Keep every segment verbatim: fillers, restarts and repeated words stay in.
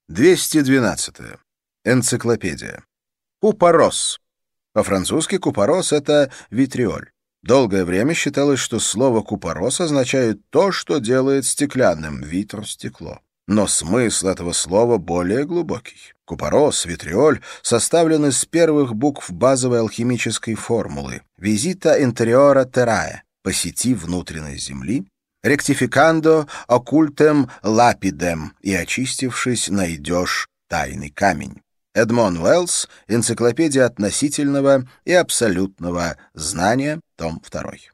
двести двенадцатое. Энциклопедия. Купорос. По-французски купорос — это витриоль. Долгое время считалось, что слово «купорос» означает то, что делает стеклянным — витр, стекло. Но смысл этого слова более глубокий. Купорос, витриоль составлен из первых букв базовой алхимической формулы «Visita interiora terrae» — «посети внутренность земли», «Rectificando occultem lapidem» — «и очистившись, найдешь тайный камень». Эдмон Уэллс, «Энциклопедия относительного и абсолютного знания», том второй.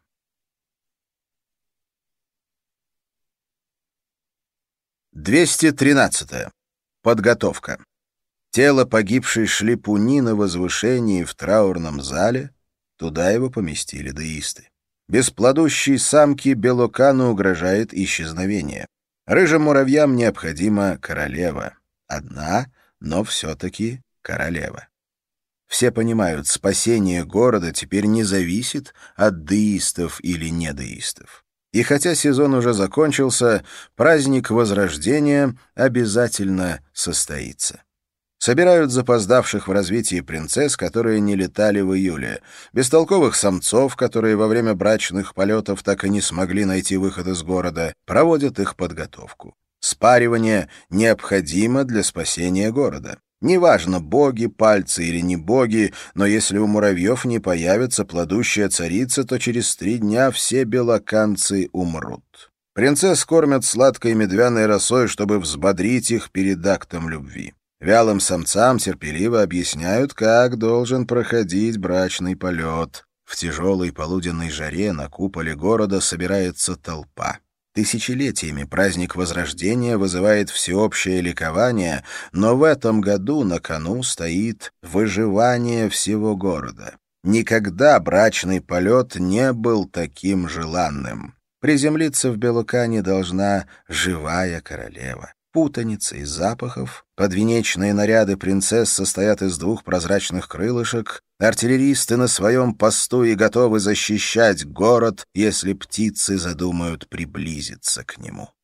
двести тринадцатое. Подготовка. Тело погибшей Шлипуни на возвышении в траурном зале, туда его поместили деисты. Бесплодущей самке Белокану угрожает исчезновение. Рыжим муравьям необходима королева. Одна, но все-таки королева. Все понимают, спасение города теперь не зависит от деистов или недеистов. И хотя сезон уже закончился, праздник Возрождения обязательно состоится. Собирают запоздавших в развитии принцесс, которые не летали в июле, бестолковых самцов, которые во время брачных полетов так и не смогли найти выход из города, проводят их подготовку. Спаривание необходимо для спасения города. Неважно, боги, пальцы или не боги, но если у муравьев не появится плодущая царица, то через три дня все белоканцы умрут. Принцесс кормят сладкой медвяной росой, чтобы взбодрить их перед актом любви. Вялым самцам терпеливо объясняют, как должен проходить брачный полет. В тяжелой полуденной жаре на куполе города собирается толпа. Тысячелетиями праздник Возрождения вызывает всеобщее ликование, но в этом году на кону стоит выживание всего города. Никогда брачный полет не был таким желанным. Приземлиться в Белокане должна живая королева. Путаница из запахов, подвенечные наряды принцесс состоят из двух прозрачных крылышек, артиллеристы на своем посту и готовы защищать город, если птицы задумают приблизиться к нему.